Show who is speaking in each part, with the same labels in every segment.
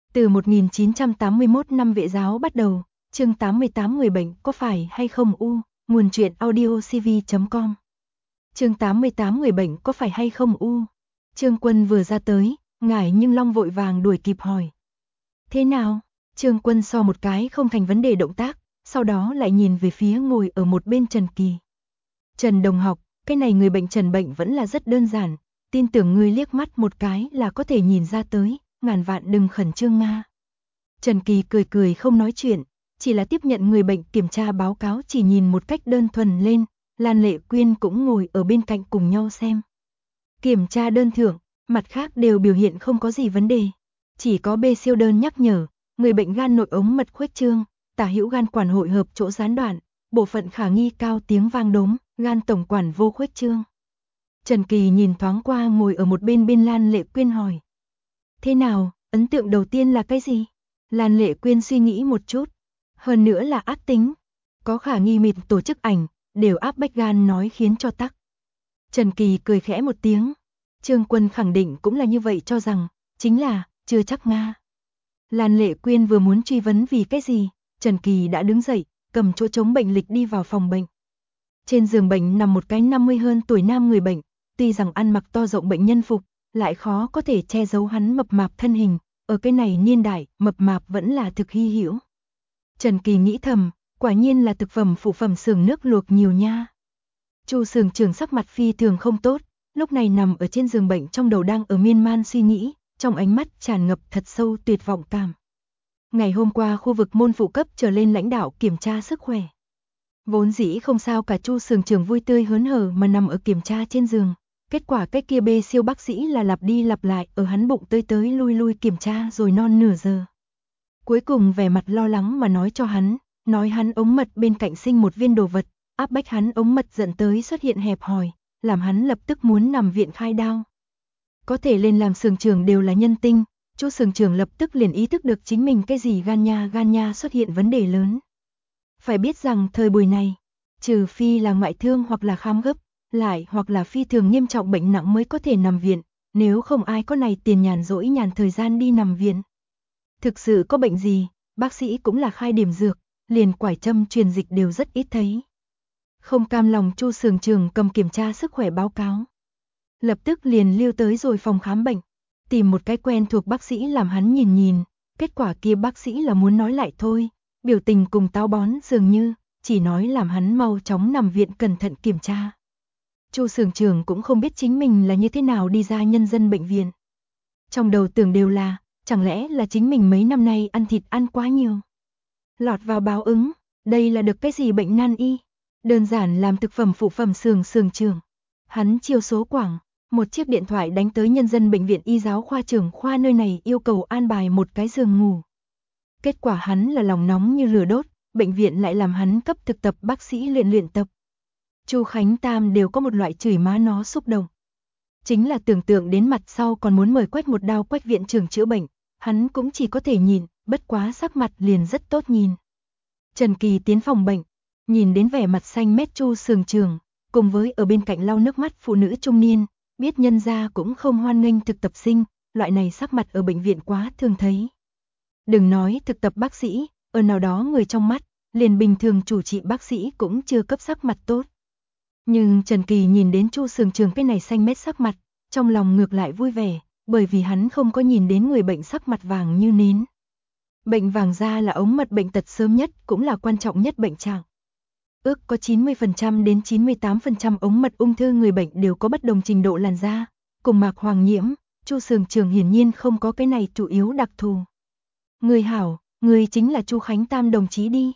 Speaker 1: Từ 1981 năm vệ giáo bắt đầu, chương 88 người bệnh có phải hay không u, nguồn truyện audiocv.com. Chương 88 người bệnh có phải hay không u. Trương Quân vừa ra tới, Ngải Nhưng Long vội vàng đuổi kịp hỏi. Thế nào? Trương Quân so một cái không thành vấn đề động tác, sau đó lại nhìn về phía ngồi ở một bên Trần Kỳ. Trần đồng học, cái này người bệnh Trần bệnh vẫn là rất đơn giản, tin tưởng ngươi liếc mắt một cái là có thể nhìn ra tới, ngàn vạn đừng khẩn trương nga. Trần Kỳ cười cười không nói chuyện, chỉ là tiếp nhận người bệnh kiểm tra báo cáo, chỉ nhìn một cách đơn thuần lên. Lan Lệ Quyên cũng ngồi ở bên cạnh cùng nhau xem. Kiểm tra đơn thưởng, mặt khác đều biểu hiện không có gì vấn đề. Chỉ có B siêu đơn nhắc nhở, người bệnh gan nội ống mật khuếch trương, tả hữu gan quản hội hợp chỗ gián đoạn, bộ phận khả nghi cao tiếng vang đốm, gan tổng quản vô khuếch trương. Trần Kỳ nhìn thoáng qua ngồi ở một bên Lan Lệ Quyên hỏi. Thế nào, ấn tượng đầu tiên là cái gì? Lan Lệ Quyên suy nghĩ một chút. Hơn nữa là ác tính. Có khả nghi mịt tổ chức ảnh, đều áp bách gan nói khiến cho tắc. Trần Kỳ cười khẽ một tiếng. Trương Quân khẳng định cũng là như vậy cho rằng, chính là, chưa chắc nga. Lan Lệ Quyên vừa muốn truy vấn vì cái gì, Trần Kỳ đã đứng dậy, cầm chỗ chống bệnh lịch đi vào phòng bệnh. Trên giường bệnh nằm một cái 50 hơn tuổi nam người bệnh, tuy rằng ăn mặc to rộng bệnh nhân phục, lại khó có thể che giấu hắn mập mạp thân hình, ở cái này niên đại, mập mạp vẫn là thực hy hữu. Trần Kỳ nghĩ thầm, quả nhiên là thực phẩm phụ phẩm xưởng nước luộc nhiều nha. Chu xưởng trưởng sắc mặt phi thường không tốt, lúc này nằm ở trên giường bệnh trong đầu đang ở miên man suy nghĩ, trong ánh mắt tràn ngập thật sâu tuyệt vọng cảm. Ngày hôm qua khu vực môn phụ cấp trở lên lãnh đạo kiểm tra sức khỏe. Vốn dĩ không sao cả, Chu xưởng trưởng vui tươi hớn hở mà nằm ở kiểm tra trên giường. Kết quả cái kia B siêu bác sĩ là lặp đi lặp lại ở hắn bụng tới lui kiểm tra rồi non nửa giờ. Cuối cùng vẻ mặt lo lắng mà nói cho hắn, nói hắn ống mật bên cạnh sinh một viên đồ vật, áp bách hắn ống mật dẫn tới xuất hiện hẹp hòi, làm hắn lập tức muốn nằm viện khai đao. Có thể lên làm xưởng trưởng đều là nhân tinh, Chu xưởng trưởng lập tức liền ý thức được chính mình cái gì gan nha xuất hiện vấn đề lớn. Phải biết rằng thời buổi này, trừ phi là ngoại thương hoặc là khám gấp, lại hoặc là phi thường nghiêm trọng bệnh nặng mới có thể nằm viện, nếu không ai có này tiền nhàn rỗi nhàn thời gian đi nằm viện. Thực sự có bệnh gì, bác sĩ cũng là khai điểm dược, liền quải châm truyền dịch đều rất ít thấy. Không cam lòng, Chu xưởng trưởng cầm kiểm tra sức khỏe báo cáo. Lập tức liền lưu tới rồi phòng khám bệnh, tìm một cái quen thuộc bác sĩ làm hắn nhìn, kết quả kia bác sĩ là muốn nói lại thôi, biểu tình cùng táo bón dường như, chỉ nói làm hắn mau chóng nằm viện cẩn thận kiểm tra. Chu xưởng trưởng cũng không biết chính mình là như thế nào đi ra nhân dân bệnh viện. Trong đầu tưởng đều là, chẳng lẽ là chính mình mấy năm nay ăn thịt ăn quá nhiều. Lọt vào báo ứng, đây là được cái gì bệnh nan y, đơn giản làm thực phẩm phụ phẩm xưởng trưởng. Hắn chiêu số quảng, một chiếc điện thoại đánh tới nhân dân bệnh viện y giáo khoa trưởng khoa nơi này yêu cầu an bài một cái giường ngủ. Kết quả hắn là lòng nóng như lửa đốt, bệnh viện lại làm hắn cấp thực tập bác sĩ luyện tập. Chu Khánh Tam đều có một loại chửi má nó xúc động. Chính là tưởng tượng đến mặt sau còn muốn mời Quách một đao Quách viện trưởng chữa bệnh, hắn cũng chỉ có thể nhìn, bất quá sắc mặt liền rất tốt nhìn. Trần Kỳ tiến phòng bệnh, nhìn đến vẻ mặt xanh mét Chu xưởng trưởng, cùng với ở bên cạnh lau nước mắt phụ nữ trung niên, biết nhân gia cũng không hoan nghênh thực tập sinh, loại này sắc mặt ở bệnh viện quá thường thấy. Đừng nói thực tập bác sĩ, ở nào đó người trong mắt, liền bình thường chủ trị bác sĩ cũng chưa cấp sắc mặt tốt. Nhưng Trần Kỳ nhìn đến Chu xưởng trưởng cái này xanh mét sắc mặt, trong lòng ngược lại vui vẻ, bởi vì hắn không có nhìn đến người bệnh sắc mặt vàng như nến. Bệnh vàng da là ống mật bệnh tật sớm nhất, cũng là quan trọng nhất bệnh trạng. Ước có 90% đến 98% ống mật ung thư người bệnh đều có bất đồng trình độ làn da, cùng mạc hoàng nhiễm, Chu xưởng trưởng hiển nhiên không có cái này chủ yếu đặc thù. Người hảo, người chính là Chu Khánh Tam đồng chí đi.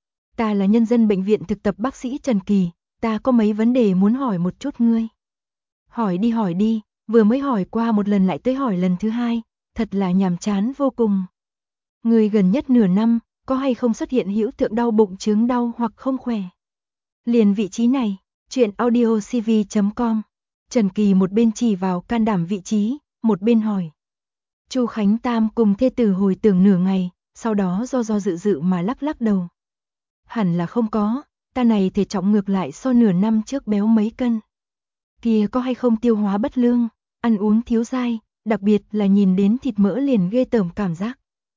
Speaker 1: Ta là nhân dân bệnh viện thực tập bác sĩ Trần Kỳ, ta có mấy vấn đề muốn hỏi một chút ngươi. Hỏi đi, vừa mới hỏi qua một lần lại tới hỏi lần thứ hai, thật là nhàm chán vô cùng. Ngươi gần nhất nửa năm, có hay không xuất hiện hữu thượng đau bụng chướng đau hoặc không khỏe? Liền vị trí này, truyện audiocv.com. Trần Kỳ một bên chỉ vào can đảm vị trí, một bên hỏi. Chu Khánh Tam cùng thê tử hồi tưởng nửa ngày, sau đó do dự mà lắc đầu. Hẳn là không có, ta này thể trọng ngược lại so nửa năm trước béo mấy cân. Kia có hay không tiêu hóa bất lương, ăn uống thiếu dai, đặc biệt là nhìn đến thịt mỡ liền ghê tởm cảm giác.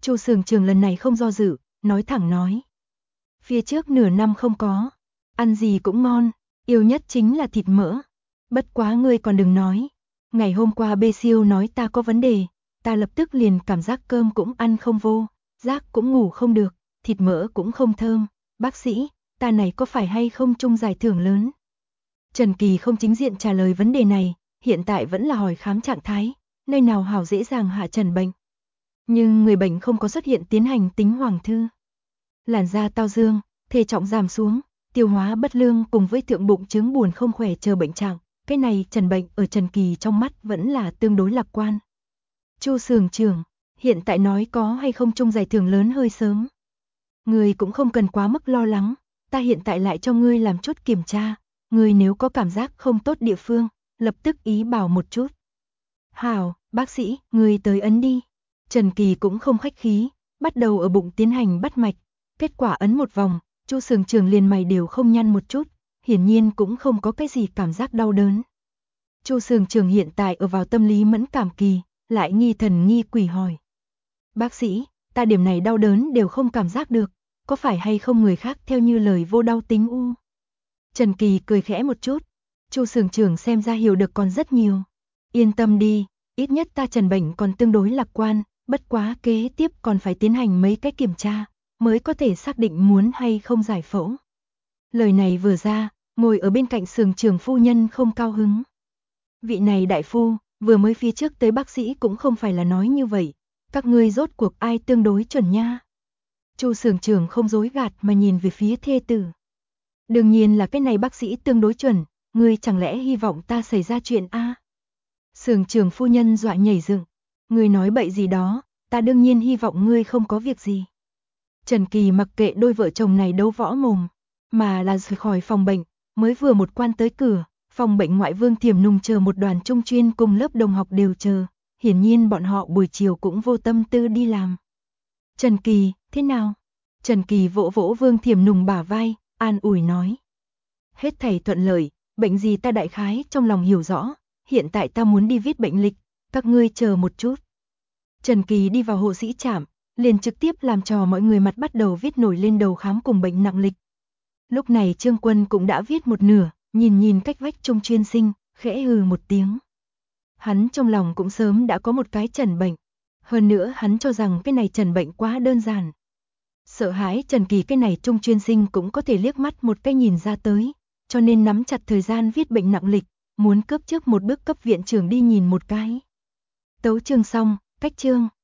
Speaker 1: Chu Sường Trường lần này không do dự, nói thẳng nói. Phía trước nửa năm không có, ăn gì cũng ngon, yêu nhất chính là thịt mỡ. Bất quá ngươi còn đừng nói, ngày hôm qua bê siêu nói ta có vấn đề, ta lập tức liền cảm giác cơm cũng ăn không vô, giấc cũng ngủ không được, thịt mỡ cũng không thơm. Bác sĩ, ta này có phải hay không chung giải thưởng lớn? Trần Kỳ không chính diện trả lời vấn đề này, hiện tại vẫn là hỏi khám trạng thái, nơi nào hảo dễ dàng hạ trần bệnh. Nhưng người bệnh không có xuất hiện tiến hành tính hoàng thư. Làn da tao dương, thể trọng giảm xuống, tiêu hóa bất lương cùng với thượng bụng chứng buồn không khỏe chờ bệnh trạng, cái này trần bệnh ở Trần Kỳ trong mắt vẫn là tương đối lạc quan. Chu Sường Trường, hiện tại nói có hay không chung giải thưởng lớn hơi sớm. Ngươi cũng không cần quá mức lo lắng, ta hiện tại lại cho ngươi làm chút kiểm tra, ngươi nếu có cảm giác không tốt địa phương, lập tức ý bảo một chút. Hảo, bác sĩ, ngươi tới ấn đi. Trần Kỳ cũng không khách khí, bắt đầu ở bụng tiến hành bắt mạch, kết quả ấn một vòng, Chu Sường Trường liền mày đều không nhăn một chút, hiển nhiên cũng không có cái gì cảm giác đau đớn. Chu Sường Trường hiện tại ở vào tâm lý mẫn cảm kỳ, lại nghi thần nghi quỷ hỏi. Bác sĩ, ta điểm này đau đớn đều không cảm giác được, có phải hay không người khác theo như lời vô đau tính u? Trần Kỳ cười khẽ một chút, Chu Sường Trường xem ra hiểu được còn rất nhiều. Yên tâm đi, ít nhất ta trần bệnh còn tương đối lạc quan, bất quá kế tiếp còn phải tiến hành mấy cái kiểm tra, mới có thể xác định muốn hay không giải phẫu. Lời này vừa ra, ngồi ở bên cạnh Sường Trường phu nhân không cao hứng. Vị này đại phu, vừa mới phía trước tới bác sĩ cũng không phải là nói như vậy, các ngươi rốt cuộc ai tương đối chuẩn nha. Chu Sường Trường không dối gạt mà nhìn về phía thê tử. Đương nhiên là cái này bác sĩ tương đối chuẩn, ngươi chẳng lẽ hy vọng ta xảy ra chuyện a? Sường Trường phu nhân dọa nhảy dựng, ngươi nói bậy gì đó, ta đương nhiên hy vọng ngươi không có việc gì. Trần Kỳ mặc kệ đôi vợ chồng này đấu võ mồm, mà là rời khỏi phòng bệnh, mới vừa một quan tới cửa, phòng bệnh ngoại Vương Thiểm Nùng chờ một đoàn trung chuyên cùng lớp đồng học đều chờ, hiển nhiên bọn họ buổi chiều cũng vô tâm tư đi làm. Trần Kỳ, thế nào? Trần Kỳ vỗ vỗ Vương Thiểm Nùng bả vai, an ủi nói. Hết thảy thuận lợi, bệnh gì ta đại khái trong lòng hiểu rõ, hiện tại ta muốn đi viết bệnh lịch, các ngươi chờ một chút. Trần Kỳ đi vào hộ sĩ trạm, liền trực tiếp làm trò mọi người mặt bắt đầu viết nổi lên đầu khám cùng bệnh nặng lịch. Lúc này Trương Quân cũng đã viết một nửa, nhìn cách vách trung chuyên sinh, khẽ hừ một tiếng. Hắn trong lòng cũng sớm đã có một cái trần bệnh, hơn nữa hắn cho rằng cái này trần bệnh quá đơn giản. Sợ hãi Trần Kỳ cái này trung chuyên sinh cũng có thể liếc mắt một cái nhìn ra tới, cho nên nắm chặt thời gian viết bệnh nặng lịch, muốn cướp trước một bước cấp viện trưởng đi nhìn một cái. Tấu chương xong, cách chương.